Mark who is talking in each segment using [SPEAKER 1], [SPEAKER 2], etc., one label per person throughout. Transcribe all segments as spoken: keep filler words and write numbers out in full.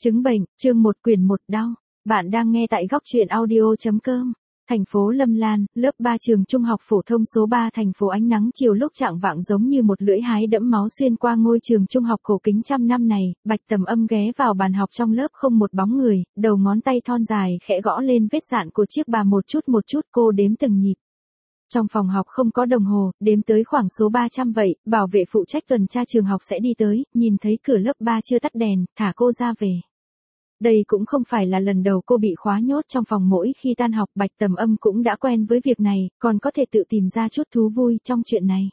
[SPEAKER 1] Chứng bệnh, chương một quyển một đau. Bạn đang nghe tại góc truyện audio.com. Thành phố Lâm Lan, lớp ba trường trung học phổ thông số ba thành phố ánh nắng chiều lúc chạng vạng giống như một lưỡi hái đẫm máu xuyên qua ngôi trường trung học cổ kính trăm năm này, Bạch Tầm Âm ghé vào bàn học trong lớp không một bóng người, đầu ngón tay thon dài khẽ gõ lên vết dạn của chiếc bà một chút một chút cô đếm từng nhịp. Trong phòng học không có đồng hồ, đếm tới khoảng số ba trăm vậy, bảo vệ phụ trách tuần tra trường học sẽ đi tới, nhìn thấy cửa lớp ba chưa tắt đèn, thả cô ra về. Đây cũng không phải là lần đầu cô bị khóa nhốt trong phòng, mỗi khi tan học Bạch Tầm Âm cũng đã quen với việc này, còn có thể tự tìm ra chút thú vui trong chuyện này.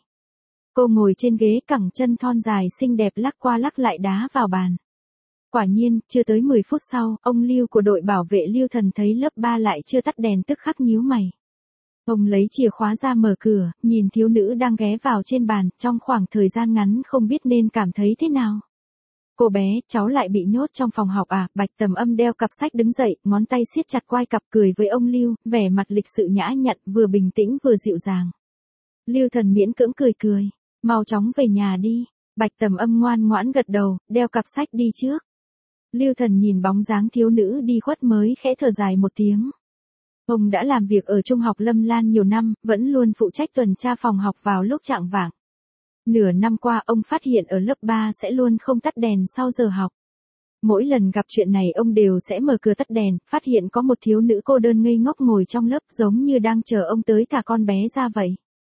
[SPEAKER 1] Cô ngồi trên ghế cẳng chân thon dài xinh đẹp lắc qua lắc lại đá vào bàn. Quả nhiên, chưa tới mười phút sau, ông Lưu của đội bảo vệ Lưu Thần thấy lớp ba lại chưa tắt đèn tức khắc nhíu mày. Ông lấy chìa khóa ra mở cửa, nhìn thiếu nữ đang ghé vào trên bàn, trong khoảng thời gian ngắn không biết nên cảm thấy thế nào. Cô bé, cháu lại bị nhốt trong phòng học à? Bạch Tầm Âm đeo cặp sách đứng dậy, ngón tay siết chặt quai cặp cười với ông Lưu, vẻ mặt lịch sự nhã nhặn, vừa bình tĩnh vừa dịu dàng. Lưu Thần miễn cưỡng cười cười, mau chóng về nhà đi. Bạch Tầm Âm ngoan ngoãn gật đầu, đeo cặp sách đi trước. Lưu Thần nhìn bóng dáng thiếu nữ đi khuất mới khẽ thở dài một tiếng. Ông đã làm việc ở trung học Lâm Lan nhiều năm, vẫn luôn phụ trách tuần tra phòng học vào lúc chạng vạng. Nửa năm qua ông phát hiện ở lớp ba sẽ luôn không tắt đèn sau giờ học. Mỗi lần gặp chuyện này ông đều sẽ mở cửa tắt đèn, phát hiện có một thiếu nữ cô đơn ngây ngốc ngồi trong lớp giống như đang chờ ông tới thả con bé ra vậy.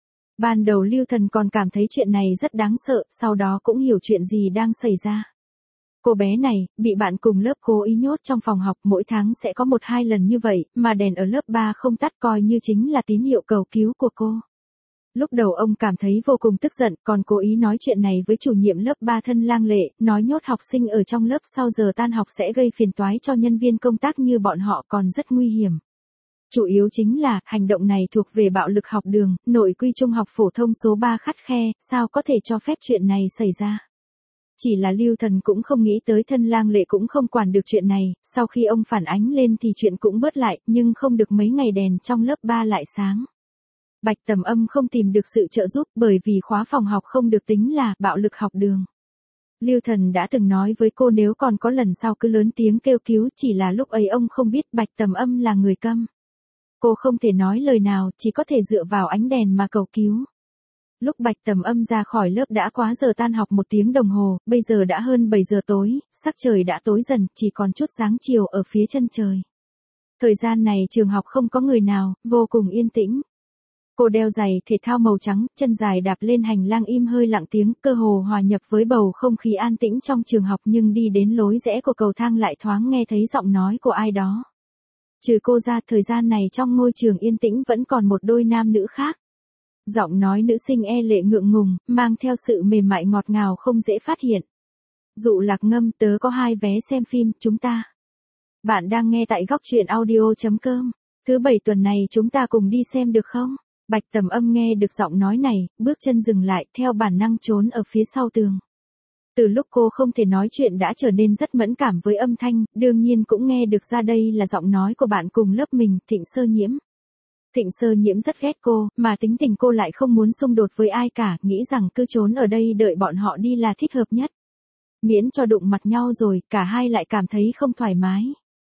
[SPEAKER 1] Ban đầu Lưu Thần còn cảm thấy chuyện này rất đáng sợ, sau đó cũng hiểu chuyện gì đang xảy ra. Cô bé này, bị bạn cùng lớp cố ý nhốt trong phòng học, mỗi tháng sẽ có một hai lần như vậy, mà đèn ở lớp ba không tắt coi như chính là tín hiệu cầu cứu của cô. Lúc đầu ông cảm thấy vô cùng tức giận, còn cố ý nói chuyện này với chủ nhiệm lớp ba Thân Lang Lệ, nói nhốt học sinh ở trong lớp sau giờ tan học sẽ gây phiền toái cho nhân viên công tác như bọn họ, còn rất nguy hiểm. Chủ yếu chính là, hành động này thuộc về bạo lực học đường, nội quy trung học phổ thông số ba khắt khe, sao có thể cho phép chuyện này xảy ra. Chỉ là Lưu Thần cũng không nghĩ tới Thân Lang Lệ cũng không quản được chuyện này, sau khi ông phản ánh lên thì chuyện cũng bớt lại, nhưng không được mấy ngày đèn trong lớp ba lại sáng. Bạch Tầm Âm không tìm được sự trợ giúp bởi vì khóa phòng học không được tính là bạo lực học đường. Lưu Thần đã từng nói với cô nếu còn có lần sau cứ lớn tiếng kêu cứu, chỉ là lúc ấy ông không biết Bạch Tầm Âm là người câm. Cô không thể nói lời nào, chỉ có thể dựa vào ánh đèn mà cầu cứu. Lúc Bạch Tầm Âm ra khỏi lớp đã quá giờ tan học một tiếng đồng hồ, bây giờ đã hơn bảy giờ tối, sắc trời đã tối dần, chỉ còn chút sáng chiều ở phía chân trời. Thời gian này trường học không có người nào, vô cùng yên tĩnh. Cô đeo giày thể thao màu trắng, chân dài đạp lên hành lang im hơi lặng tiếng, cơ hồ hòa nhập với bầu không khí an tĩnh trong trường học, nhưng đi đến lối rẽ của cầu thang lại thoáng nghe thấy giọng nói của ai đó. Trừ cô ra, thời gian này trong ngôi trường yên tĩnh vẫn còn một đôi nam nữ khác. Giọng nói nữ sinh e lệ ngượng ngùng, mang theo sự mềm mại ngọt ngào không dễ phát hiện. Dụ Lạc Ngâm, tớ có hai vé xem phim, chúng ta. Bạn đang nghe tại góc truyện audio.com. Thứ bảy tuần này chúng ta cùng đi xem được không? Bạch Tầm Âm nghe được giọng nói này, bước chân dừng lại, theo bản năng trốn ở phía sau tường. Từ lúc cô không thể nói chuyện đã trở nên rất mẫn cảm với âm thanh, đương nhiên cũng nghe được ra đây là giọng nói của bạn cùng lớp mình, Thịnh Sơ Nhiễm. Thịnh Sơ Nhiễm rất ghét cô, mà tính tình cô lại không muốn xung đột với ai cả, nghĩ rằng cứ trốn ở đây đợi bọn họ đi là thích hợp nhất. Miễn cho đụng mặt nhau rồi, cả hai lại cảm thấy không thoải mái.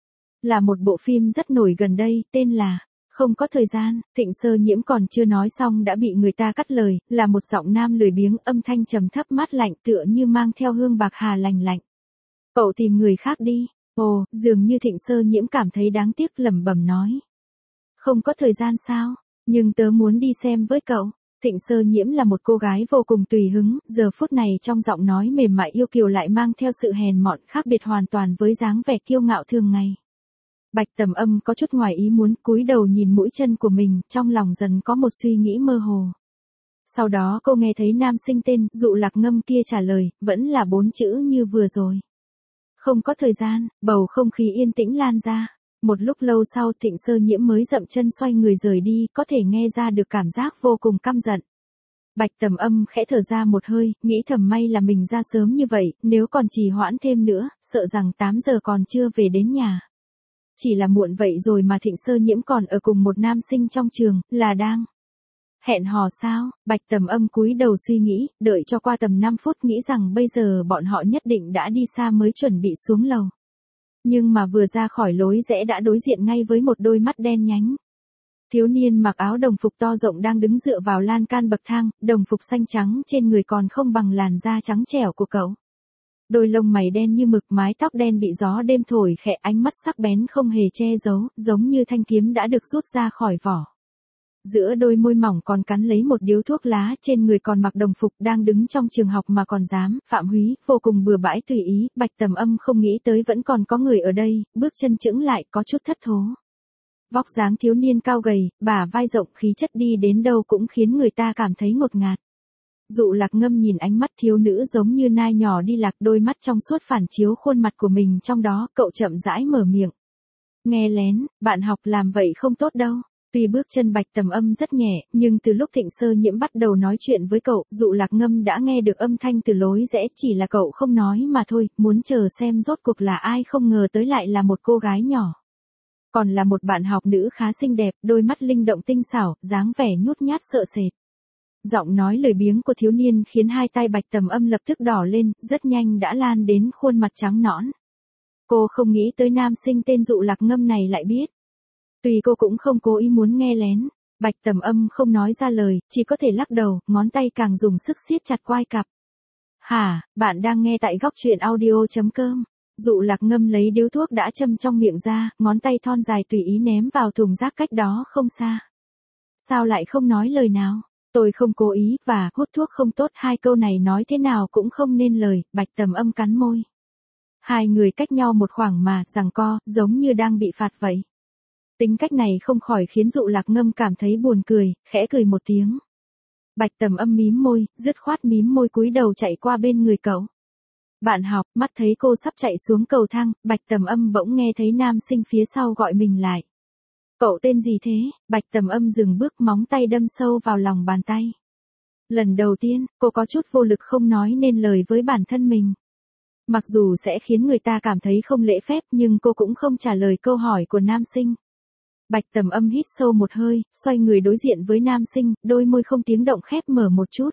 [SPEAKER 1] Là một bộ phim rất nổi gần đây, tên là Không có thời gian. Thịnh Sơ Nhiễm còn chưa nói xong đã bị người ta cắt lời, là một giọng nam lười biếng, âm thanh trầm thấp mát lạnh tựa như mang theo hương bạc hà lành lạnh. Cậu tìm người khác đi. Ồ, dường như Thịnh Sơ Nhiễm cảm thấy đáng tiếc lẩm bẩm nói. Không có thời gian sao? Nhưng tớ muốn đi xem với cậu. Thịnh Sơ Nhiễm là một cô gái vô cùng tùy hứng, giờ phút này trong giọng nói mềm mại yêu kiều lại mang theo sự hèn mọn khác biệt hoàn toàn với dáng vẻ kiêu ngạo thường ngày. Bạch Tầm Âm có chút ngoài ý muốn, cúi đầu nhìn mũi chân của mình, trong lòng dần có một suy nghĩ mơ hồ. Sau đó cô nghe thấy nam sinh tên Dụ Lạc Ngâm kia trả lời, vẫn là bốn chữ như vừa rồi. Không có thời gian, bầu không khí yên tĩnh lan ra. Một lúc lâu sau Thịnh Sơ Nhiễm mới dậm chân xoay người rời đi, có thể nghe ra được cảm giác vô cùng căm giận. Bạch Tầm Âm khẽ thở ra một hơi, nghĩ thầm may là mình ra sớm như vậy, nếu còn trì hoãn thêm nữa, sợ rằng tám giờ còn chưa về đến nhà. Chỉ là muộn vậy rồi mà Thịnh Sơ Nhiễm còn ở cùng một nam sinh trong trường, là đang hẹn hò sao? Bạch Tầm Âm cúi đầu suy nghĩ, đợi cho qua tầm năm phút nghĩ rằng bây giờ bọn họ nhất định đã đi xa mới chuẩn bị xuống lầu. Nhưng mà vừa ra khỏi lối rẽ đã đối diện ngay với một đôi mắt đen nhánh. Thiếu niên mặc áo đồng phục to rộng đang đứng dựa vào lan can bậc thang, đồng phục xanh trắng trên người còn không bằng làn da trắng trẻo của cậu. Đôi lông mày đen như mực, mái tóc đen bị gió đêm thổi khẽ, ánh mắt sắc bén không hề che giấu, giống như thanh kiếm đã được rút ra khỏi vỏ. Giữa đôi môi mỏng còn cắn lấy một điếu thuốc lá, trên người còn mặc đồng phục, đang đứng trong trường học mà còn dám phạm húy, vô cùng bừa bãi tùy ý. Bạch Tầm Âm không nghĩ tới vẫn còn có người ở đây, bước chân chững lại, có chút thất thố. Vóc dáng thiếu niên cao gầy, bả vai rộng, khí chất đi đến đâu cũng khiến người ta cảm thấy ngột ngạt. Dụ Lạc Ngâm nhìn ánh mắt thiếu nữ giống như nai nhỏ đi lạc, đôi mắt trong suốt phản chiếu khuôn mặt của mình trong đó, cậu chậm rãi mở miệng. Nghe lén, bạn học làm vậy không tốt đâu. Tuy bước chân Bạch Tầm Âm rất nhẹ, nhưng từ lúc Thịnh Sơ Nhiễm bắt đầu nói chuyện với cậu, Dụ Lạc Ngâm đã nghe được âm thanh từ lối rẽ, chỉ là cậu không nói mà thôi, muốn chờ xem rốt cuộc là ai, không ngờ tới lại là một cô gái nhỏ. Còn là một bạn học nữ khá xinh đẹp, đôi mắt linh động tinh xảo, dáng vẻ nhút nhát sợ sệt. Giọng nói lười biếng của thiếu niên khiến hai tay Bạch Tầm Âm lập tức đỏ lên, rất nhanh đã lan đến khuôn mặt trắng nõn. Cô không nghĩ tới nam sinh tên Dụ Lạc Ngâm này lại biết. Tuy cô cũng không cố ý muốn nghe lén, Bạch Tầm Âm không nói ra lời, chỉ có thể lắc đầu, ngón tay càng dùng sức siết chặt quai cặp. Hả, bạn đang nghe tại góc truyện audio chấm com. Dụ Lạc Ngâm lấy điếu thuốc đã châm trong miệng ra, ngón tay thon dài tùy ý ném vào thùng rác cách đó không xa. Sao lại không nói lời nào? Tôi không cố ý, và hút thuốc không tốt, hai câu này nói thế nào cũng không nên lời. Bạch Tầm Âm cắn môi. Hai người cách nhau một khoảng mà, giằng co, giống như đang bị phạt vậy. Tính cách này không khỏi khiến Dụ Lạc Ngâm cảm thấy buồn cười, khẽ cười một tiếng. Bạch Tầm Âm mím môi, dứt khoát mím môi cúi đầu chạy qua bên người cậu. Bạn học, mắt thấy cô sắp chạy xuống cầu thang, Bạch Tầm Âm bỗng nghe thấy nam sinh phía sau gọi mình lại. Cậu tên gì thế? Bạch Tầm Âm dừng bước, móng tay đâm sâu vào lòng bàn tay. Lần đầu tiên, cô có chút vô lực không nói nên lời với bản thân mình. Mặc dù sẽ khiến người ta cảm thấy không lễ phép nhưng cô cũng không trả lời câu hỏi của nam sinh. Bạch Tầm Âm hít sâu một hơi, xoay người đối diện với nam sinh, đôi môi không tiếng động khép mở một chút.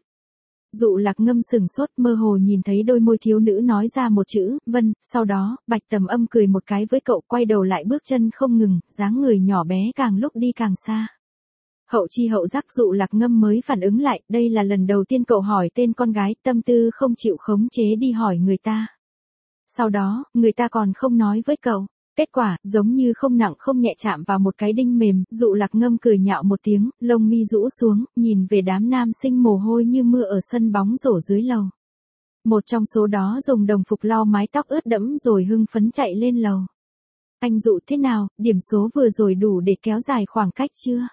[SPEAKER 1] Dụ Lạc Ngâm sừng sốt, mơ hồ nhìn thấy đôi môi thiếu nữ nói ra một chữ, vân, sau đó, Bạch Tầm Âm cười một cái với cậu, quay đầu lại bước chân không ngừng, dáng người nhỏ bé càng lúc đi càng xa. Hậu chi hậu giác Dụ Lạc Ngâm mới phản ứng lại, đây là lần đầu tiên cậu hỏi tên con gái, tâm tư không chịu khống chế đi hỏi người ta. Sau đó, người ta còn không nói với cậu. Kết quả, giống như không nặng không nhẹ chạm vào một cái đinh mềm, Dụ Lạc Ngâm cười nhạo một tiếng, lông mi rũ xuống, nhìn về đám nam sinh mồ hôi như mưa ở sân bóng rổ dưới lầu. Một trong số đó dùng đồng phục lau mái tóc ướt đẫm rồi hưng phấn chạy lên lầu. Anh Dụ thế nào, điểm số vừa rồi đủ để kéo dài khoảng cách chưa?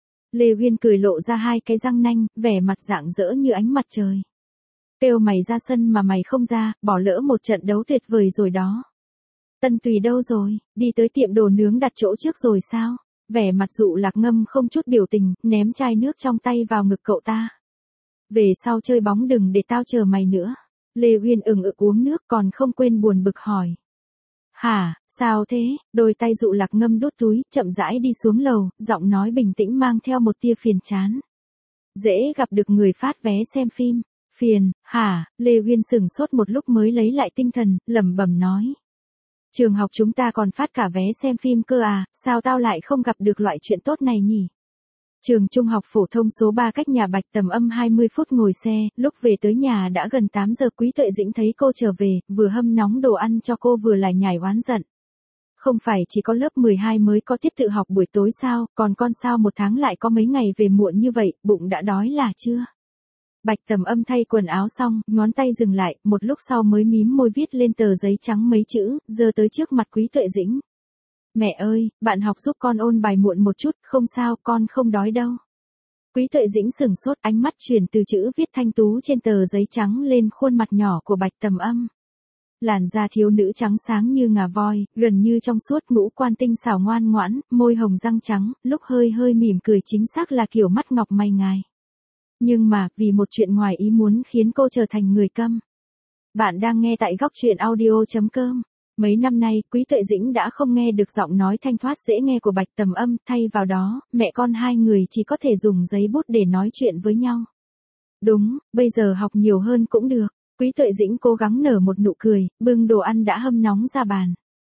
[SPEAKER 1] Lê Huyên cười lộ ra hai cái răng nanh, vẻ mặt rạng rỡ như ánh mặt trời. Kêu mày ra sân mà mày không ra, bỏ lỡ một trận đấu tuyệt vời rồi đó. Tân Tùy đâu rồi, đi tới tiệm đồ nướng đặt chỗ trước rồi sao? Vẻ mặt Dụ Lạc Ngâm không chút biểu tình, ném chai nước trong tay vào ngực cậu ta. Về sau chơi bóng đừng để tao chờ mày nữa. Lê Huyên ừng ực uống nước còn không quên buồn bực hỏi. Hả, sao thế? Đôi tay Dụ Lạc Ngâm đút túi, chậm rãi đi xuống lầu, giọng nói bình tĩnh mang theo một tia phiền chán. Dễ gặp được người phát vé xem phim. Phiền, hả? Lê Huyên sửng sốt một lúc mới lấy lại tinh thần, lẩm bẩm nói. Trường học chúng ta còn phát cả vé xem phim cơ à, sao tao lại không gặp được loại chuyện tốt này nhỉ? Trường trung học phổ thông số ba cách nhà Bạch Tầm Âm hai mươi phút ngồi xe, lúc về tới nhà đã gần tám giờ. Quý Tuệ Dĩnh thấy cô trở về, vừa hâm nóng đồ ăn cho cô vừa lại nhải oán giận. Không phải chỉ có lớp mười hai mới có tiết tự học buổi tối sao, còn con sao một tháng lại có mấy ngày về muộn như vậy, bụng đã đói là chưa? Bạch Tầm Âm thay quần áo xong, ngón tay dừng lại, một lúc sau mới mím môi viết lên tờ giấy trắng mấy chữ, giơ tới trước mặt Quý Tuệ Dĩnh. Mẹ ơi, bạn học giúp con ôn bài muộn một chút, không sao, con không đói đâu. Quý Tuệ Dĩnh sửng sốt, ánh mắt chuyển từ chữ viết thanh tú trên tờ giấy trắng lên khuôn mặt nhỏ của Bạch Tầm Âm. Làn da thiếu nữ trắng sáng như ngà voi, gần như trong suốt, ngũ quan tinh xảo ngoan ngoãn, môi hồng răng trắng, lúc hơi hơi mỉm cười chính xác là kiểu mắt ngọc mày ngài. Nhưng mà, vì một chuyện ngoài ý muốn khiến cô trở thành người câm. Bạn đang nghe tại góc truyện audio chấm com. Mấy năm nay, Quý Tuệ Dĩnh đã không nghe được giọng nói thanh thoát dễ nghe của Bạch Tầm Âm, thay vào đó, mẹ con hai người chỉ có thể dùng giấy bút để nói chuyện với nhau. Đúng, bây giờ học nhiều hơn cũng được. Quý Tuệ Dĩnh cố gắng nở một nụ cười, bưng đồ ăn đã hâm nóng ra bàn.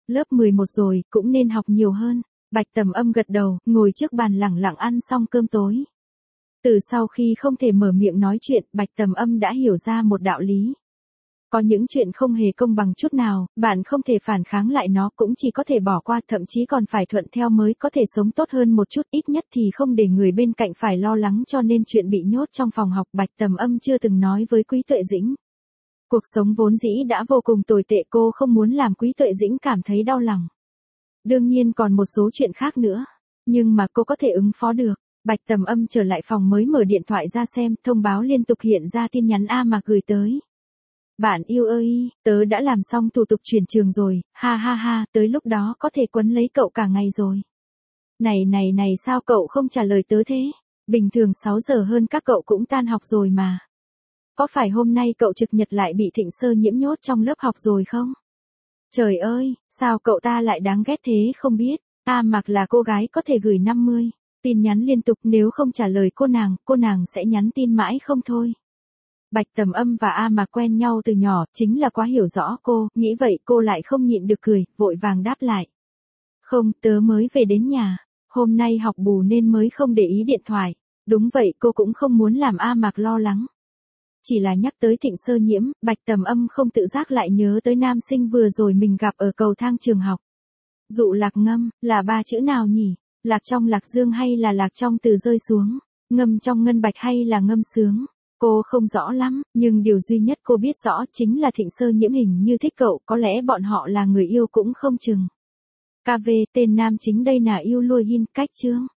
[SPEAKER 1] Lớp mười một rồi, cũng nên học nhiều hơn. Bạch Tầm Âm gật đầu, ngồi trước bàn lẳng lặng ăn xong cơm tối. Từ sau khi không thể mở miệng nói chuyện, Bạch Tầm Âm đã hiểu ra một đạo lý. Có những chuyện không hề công bằng chút nào, bạn không thể phản kháng lại nó, cũng chỉ có thể bỏ qua, thậm chí còn phải thuận theo mới có thể sống tốt hơn một chút, ít nhất thì không để người bên cạnh phải lo lắng, cho nên chuyện bị nhốt trong phòng học Bạch Tầm Âm chưa từng nói với Quý Tuệ Dĩnh. Cuộc sống vốn dĩ đã vô cùng tồi tệ, cô không muốn làm Quý Tuệ Dĩnh cảm thấy đau lòng. Đương nhiên còn một số chuyện khác nữa, nhưng mà cô có thể ứng phó được. Bạch Tầm Âm trở lại phòng mới mở điện thoại ra xem, thông báo liên tục hiện ra tin nhắn A Mạc gửi tới. Bạn yêu ơi, tớ đã làm xong thủ tục chuyển trường rồi, ha ha ha, tới lúc đó có thể quấn lấy cậu cả ngày rồi. Này này này, sao cậu không trả lời tớ thế? Bình thường sáu giờ hơn các cậu cũng tan học rồi mà. Có phải hôm nay cậu trực nhật lại bị Thịnh Sơ Nhiễm nhốt trong lớp học rồi không? Trời ơi, sao cậu ta lại đáng ghét thế không biết. A Mạc là cô gái có thể gửi năm mươi tin nhắn liên tục, nếu không trả lời cô nàng, cô nàng sẽ nhắn tin mãi không thôi. Bạch Tầm Âm và A Mạc quen nhau từ nhỏ, chính là quá hiểu rõ cô, nghĩ vậy cô lại không nhịn được cười, vội vàng đáp lại. Không, tớ mới về đến nhà, hôm nay học bù nên mới không để ý điện thoại. Đúng vậy, cô cũng không muốn làm A Mạc lo lắng. Chỉ là nhắc tới Thịnh Sơ Nhiễm, Bạch Tầm Âm không tự giác lại nhớ tới nam sinh vừa rồi mình gặp ở cầu thang trường học. Dụ lạc ngâm, là ba chữ nào nhỉ? Lạc trong lạc dương hay là lạc trong từ rơi xuống? Ngâm trong ngân bạch hay là ngâm sướng? Cô không rõ lắm, nhưng điều duy nhất cô biết rõ chính là Thịnh Sơ Nhiễm hình như thích cậu, có lẽ bọn họ là người yêu cũng không chừng. ca vê, tên nam chính đây là yêu lôi hin, cách chương.